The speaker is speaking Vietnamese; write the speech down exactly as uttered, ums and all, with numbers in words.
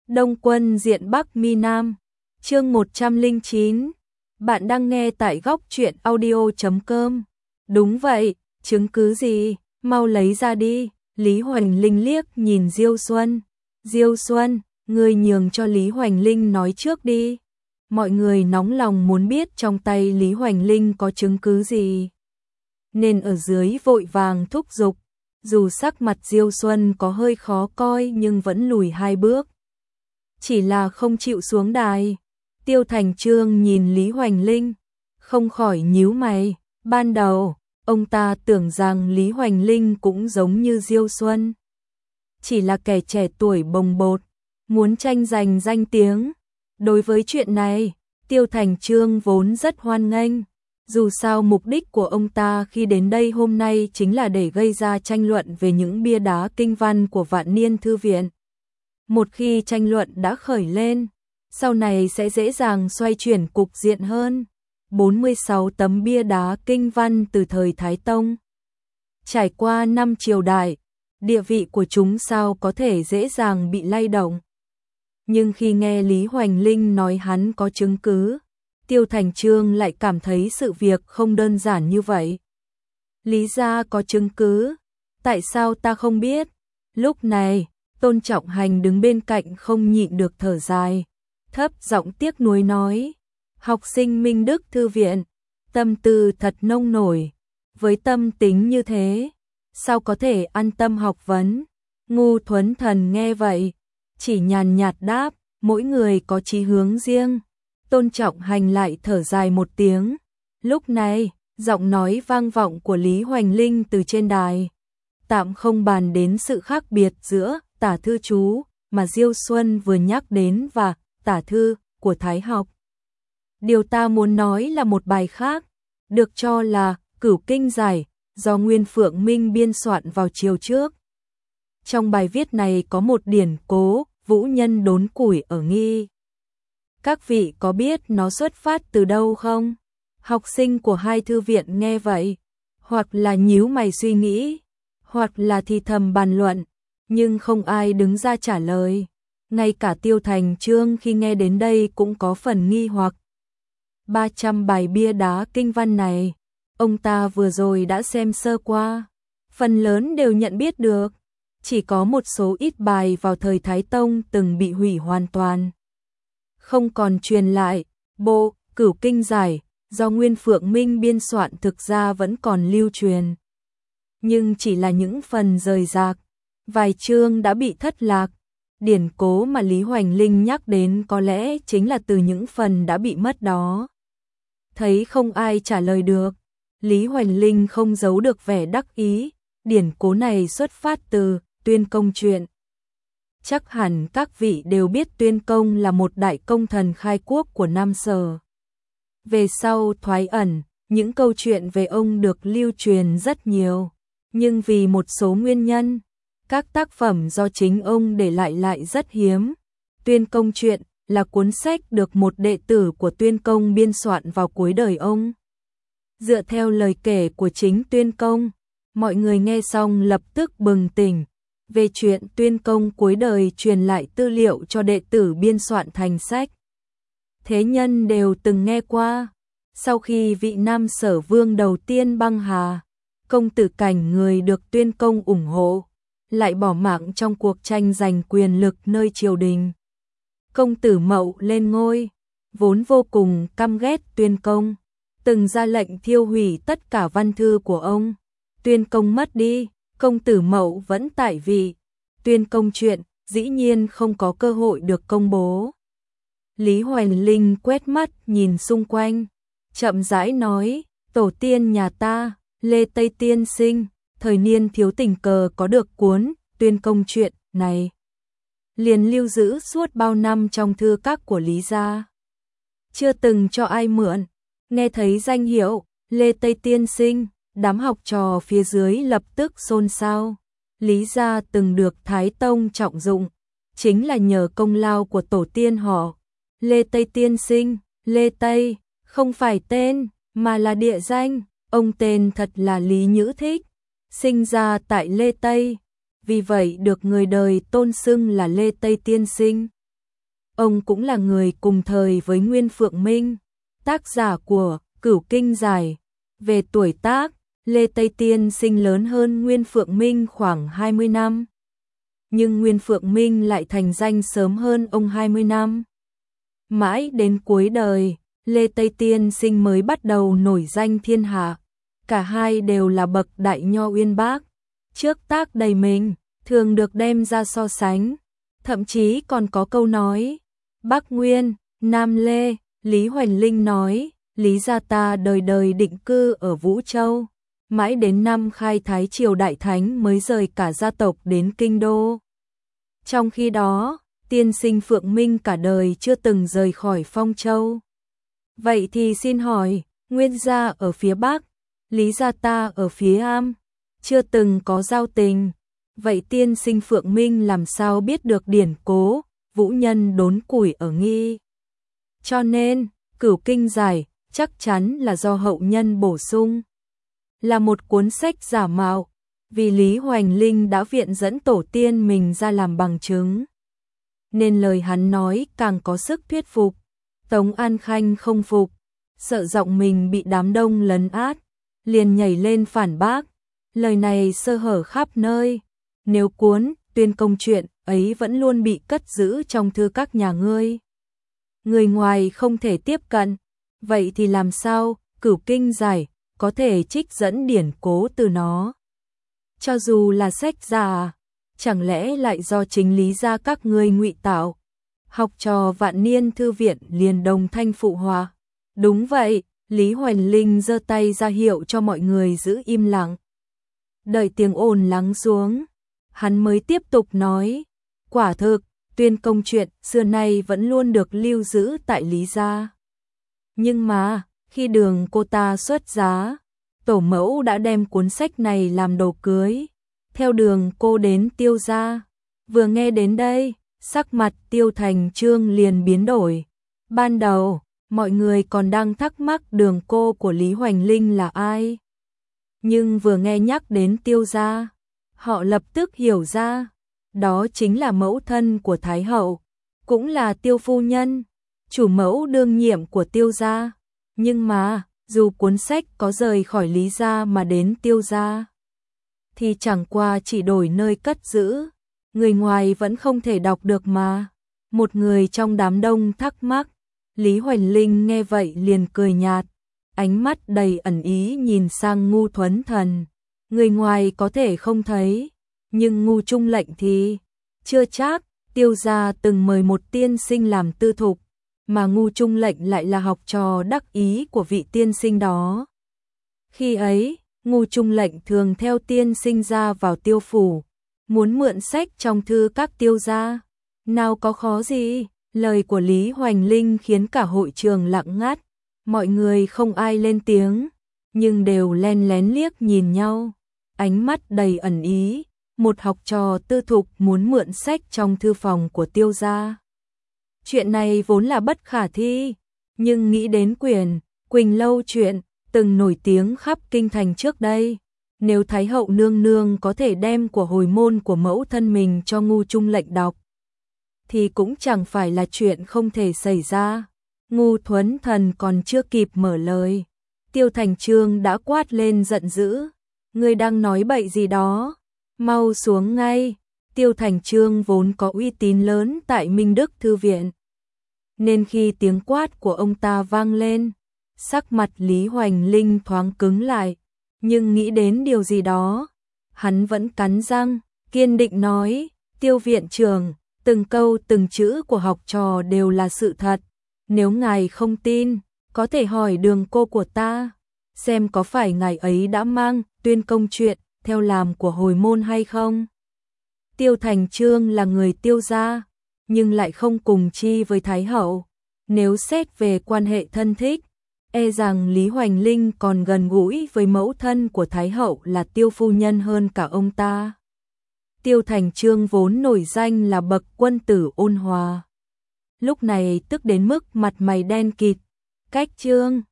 Đông quân diện Bắc mi Nam, chương một trăm lẻ chín. Bạn đang nghe tại góc truyện audio chấm com. Đúng vậy, chứng cứ gì, mau lấy ra đi. Lý Hoành Linh liếc nhìn Diêu Xuân. Diêu Xuân, ngươi nhường cho Lý Hoành Linh nói trước đi. Mọi người nóng lòng muốn biết trong tay Lý Hoành Linh có chứng cứ gì, nên ở dưới vội vàng thúc giục. Dù sắc mặt Diêu Xuân có hơi khó coi nhưng vẫn lùi hai bước, chỉ là không chịu xuống đài. Tiêu Thành Chương nhìn Lý Hoành Linh, không khỏi nhíu mày. Ban đầu, ông ta tưởng rằng Lý Hoành Linh cũng giống như Diêu Xuân, chỉ là kẻ trẻ tuổi bồng bột, muốn tranh giành danh tiếng. Đối với chuyện này, Tiêu Thành Chương vốn rất hoan nghênh. Dù sao mục đích của ông ta khi đến đây hôm nay chính là để gây ra tranh luận về những bia đá kinh văn của Vạn Niên Thư Viện. Một khi tranh luận đã khởi lên, sau này sẽ dễ dàng xoay chuyển cục diện hơn. bốn mươi sáu tấm bia đá kinh văn từ thời Thái Tông, trải qua năm triều đại, địa vị của chúng sao có thể dễ dàng bị lay động. Nhưng khi nghe Lý Hoành Linh nói hắn có chứng cứ, Tiêu Thành Chương lại cảm thấy sự việc không đơn giản như vậy. Lý gia có chứng cứ, tại sao ta không biết? Lúc này, Tôn Trọng Hành đứng bên cạnh không nhịn được thở dài, thấp giọng tiếc nuối nói: học sinh Minh Đức Thư Viện, tâm tư thật nông nổi, với tâm tính như thế, sao có thể an tâm học vấn? Ngu Thuấn Thần nghe vậy, chỉ nhàn nhạt đáp: mỗi người có chí hướng riêng. Tôn Trọng Hành lại thở dài một tiếng. Lúc này, giọng nói vang vọng của Lý Hoành Linh từ trên đài. Tạm không bàn đến sự khác biệt giữa tả thư chú mà Diêu Xuân vừa nhắc đến và tả thư của Thái học. Điều ta muốn nói là một bài khác, được cho là Cửu Kinh Giải, do Nguyên Phượng Minh biên soạn vào chiều trước. Trong bài viết này có một điển cố vũ nhân đốn củi ở Nghi. Các vị có biết nó xuất phát từ đâu không? Học sinh của hai thư viện nghe vậy, hoặc là nhíu mày suy nghĩ, hoặc là thì thầm bàn luận, nhưng không ai đứng ra trả lời. Ngay cả Tiêu Thành Chương khi nghe đến đây cũng có phần nghi hoặc. ba trăm bài bia đá kinh văn này, ông ta vừa rồi đã xem sơ qua, phần lớn đều nhận biết được, chỉ có một số ít bài vào thời Thái Tông từng bị hủy hoàn toàn, không còn truyền lại. Bộ Cửu Kinh Giải do Nguyên Phượng Minh biên soạn thực ra vẫn còn lưu truyền, nhưng chỉ là những phần rời rạc, vài chương đã bị thất lạc. Điển cố mà Lý Hoành Linh nhắc đến có lẽ chính là từ những phần đã bị mất đó. Thấy không ai trả lời được, Lý Hoành Linh không giấu được vẻ đắc ý. Điển cố này xuất phát từ Tuyên Công truyện. Chắc hẳn các vị đều biết Tuyên Công là một đại công thần khai quốc của Nam Sở. Về sau thoái ẩn, những câu chuyện về ông được lưu truyền rất nhiều, nhưng vì một số nguyên nhân, các tác phẩm do chính ông để lại lại rất hiếm. Tuyên Công truyện là cuốn sách được một đệ tử của Tuyên Công biên soạn vào cuối đời ông. Dựa theo lời kể của chính Tuyên Công, mọi người nghe xong lập tức bừng tỉnh. Về chuyện Tuyên Công cuối đời truyền lại tư liệu cho đệ tử biên soạn thành sách, thế nhân đều từng nghe qua. Sau khi vị Nam Sở Vương đầu tiên băng hà, công tử Cảnh người được Tuyên Công ủng hộ, lại bỏ mạng trong cuộc tranh giành quyền lực nơi triều đình. Công tử Mậu lên ngôi, vốn vô cùng căm ghét Tuyên Công, từng ra lệnh thiêu hủy tất cả văn thư của ông. Tuyên Công mất đi, công tử Mậu vẫn tại vị. Tuyên Công truyện dĩ nhiên không có cơ hội được công bố. Lý Hoành Linh quét mắt nhìn xung quanh, chậm rãi nói: tổ tiên nhà ta, Lê Tây Tiên Sinh, thời niên thiếu tình cờ có được cuốn Tuyên Công truyện này, liền lưu giữ suốt bao năm trong thư các của Lý gia, chưa từng cho ai mượn. Nghe thấy danh hiệu Lê Tây Tiên Sinh, đám học trò phía dưới lập tức xôn xao. Lý gia từng được Thái Tông trọng dụng, chính là nhờ công lao của tổ tiên họ. Lê Tây Tiên Sinh, Lê Tây, không phải tên, mà là địa danh. Ông tên thật là Lý Nhữ Thích, sinh ra tại Lê Tây, vì vậy được người đời tôn xưng là Lê Tây Tiên Sinh. ông cũng là người cùng thời với Nguyên Phượng Minh, tác giả của Cửu Kinh Giải. Về tuổi tác, Lê Tây Tiên sinh lớn hơn Nguyên Phượng Minh khoảng hai mươi năm. Nhưng Nguyên Phượng Minh lại thành danh sớm hơn ông hai mươi năm. Mãi đến cuối đời, Lê Tây Tiên sinh mới bắt đầu nổi danh thiên hạ. Cả hai đều là bậc đại nho uyên bác, trước tác đầy mình, thường được đem ra so sánh. Thậm chí còn có câu nói, Bắc Nguyên, Nam Lê, Lý Hoành Linh nói, Lý gia ta đời đời định cư ở Vũ Châu, mãi đến năm khai Thái Triều Đại Thánh mới rời cả gia tộc đến Kinh Đô. Trong khi đó, tiên sinh Phượng Minh cả đời chưa từng rời khỏi Phong Châu. Vậy thì xin hỏi, Nguyên gia ở phía Bắc, Lý gia ta ở phía Am, chưa từng có giao tình. Vậy tiên sinh Phượng Minh làm sao biết được điển cố, vũ nhân đốn củi ở Nghi? Cho nên, Cửu Kinh Giải chắc chắn là do hậu nhân bổ sung. Là một cuốn sách giả mạo, vì Lý Hoành Linh đã viện dẫn tổ tiên mình ra làm bằng chứng. Nên lời hắn nói càng có sức thuyết phục. Tống An Khanh không phục, sợ giọng mình bị đám đông lấn át, liền nhảy lên phản bác. Lời này sơ hở khắp nơi. Nếu cuốn Tuyên Công Truyện ấy vẫn luôn bị cất giữ trong thư các nhà ngươi, người ngoài không thể tiếp cận, vậy thì làm sao Cửu Kinh Giải có thể trích dẫn điển cố từ nó? Cho dù là sách giả, chẳng lẽ lại do chính Lý gia các ngươi ngụy tạo? Học trò Vạn Niên thư viện liền đồng thanh phụ họa. Đúng vậy, Lý Hoành Linh giơ tay ra hiệu cho mọi người giữ im lặng. Đợi tiếng ồn lắng xuống, hắn mới tiếp tục nói, quả thực, Tuyên Công Truyện xưa nay vẫn luôn được lưu giữ tại Lý gia. Nhưng mà, khi Đường cô ta xuất giá, tổ mẫu đã đem cuốn sách này làm đồ cưới, theo Đường cô đến Tiêu gia. Vừa nghe đến đây, sắc mặt Tiêu Thành Chương liền biến đổi. Ban đầu, mọi người còn đang thắc mắc Đường cô của Lý Hoành Linh là ai. Nhưng vừa nghe nhắc đến Tiêu gia, họ lập tức hiểu ra, đó chính là mẫu thân của Thái hậu, cũng là Tiêu phu nhân, chủ mẫu đương nhiệm của Tiêu gia. Nhưng mà, dù cuốn sách có rời khỏi Lý gia mà đến Tiêu gia, thì chẳng qua chỉ đổi nơi cất giữ, người ngoài vẫn không thể đọc được mà. Một người trong đám đông thắc mắc, Lý Hoành Linh nghe vậy liền cười nhạt, ánh mắt đầy ẩn ý nhìn sang Ngu Thuấn Thần. Người ngoài có thể không thấy, nhưng Ngu Trung Lệnh thì chưa chắc. Tiêu gia từng mời một tiên sinh làm tư thục, mà Ngu Trung Lệnh lại là học trò đắc ý của vị tiên sinh đó. Khi ấy, Ngu Trung Lệnh thường theo tiên sinh ra vào Tiêu phủ, muốn mượn sách trong thư các Tiêu gia. Nào có khó gì, lời của Lý Hoành Linh khiến cả hội trường lặng ngắt, mọi người không ai lên tiếng, nhưng đều len lén liếc nhìn nhau, ánh mắt đầy ẩn ý. Một học trò tư thục muốn mượn sách trong thư phòng của Tiêu gia. Chuyện này vốn là bất khả thi, nhưng nghĩ đến quyển Quỳnh Lâu Chuyện từng nổi tiếng khắp kinh thành trước đây, nếu Thái hậu nương nương có thể đem của hồi môn của mẫu thân mình cho Ngu Trung Lệnh đọc, thì cũng chẳng phải là chuyện không thể xảy ra. Ngu Thuấn Thần còn chưa kịp mở lời, Tiêu Thành Chương đã quát lên giận dữ, ngươi đang nói bậy gì đó, mau xuống ngay. Tiêu Thành Chương vốn có uy tín lớn tại Minh Đức Thư viện, nên khi tiếng quát của ông ta vang lên, sắc mặt Lý Hoành Linh thoáng cứng lại, nhưng nghĩ đến điều gì đó, hắn vẫn cắn răng, kiên định nói, Tiêu viện trưởng, từng câu từng chữ của học trò đều là sự thật, nếu ngài không tin, có thể hỏi Đường cô của ta, xem có phải ngài ấy đã mang Tuyên Công Truyện theo làm của hồi môn hay không. Tiêu Thành Chương là người Tiêu gia, nhưng lại không cùng chi với Thái hậu. Nếu xét về quan hệ thân thích, e rằng Lý Hoành Linh còn gần gũi với mẫu thân của Thái hậu là Tiêu phu nhân hơn cả ông ta. Tiêu Thành Chương vốn nổi danh là bậc quân tử ôn hòa, lúc này tức đến mức mặt mày đen kịt. Cách Chương,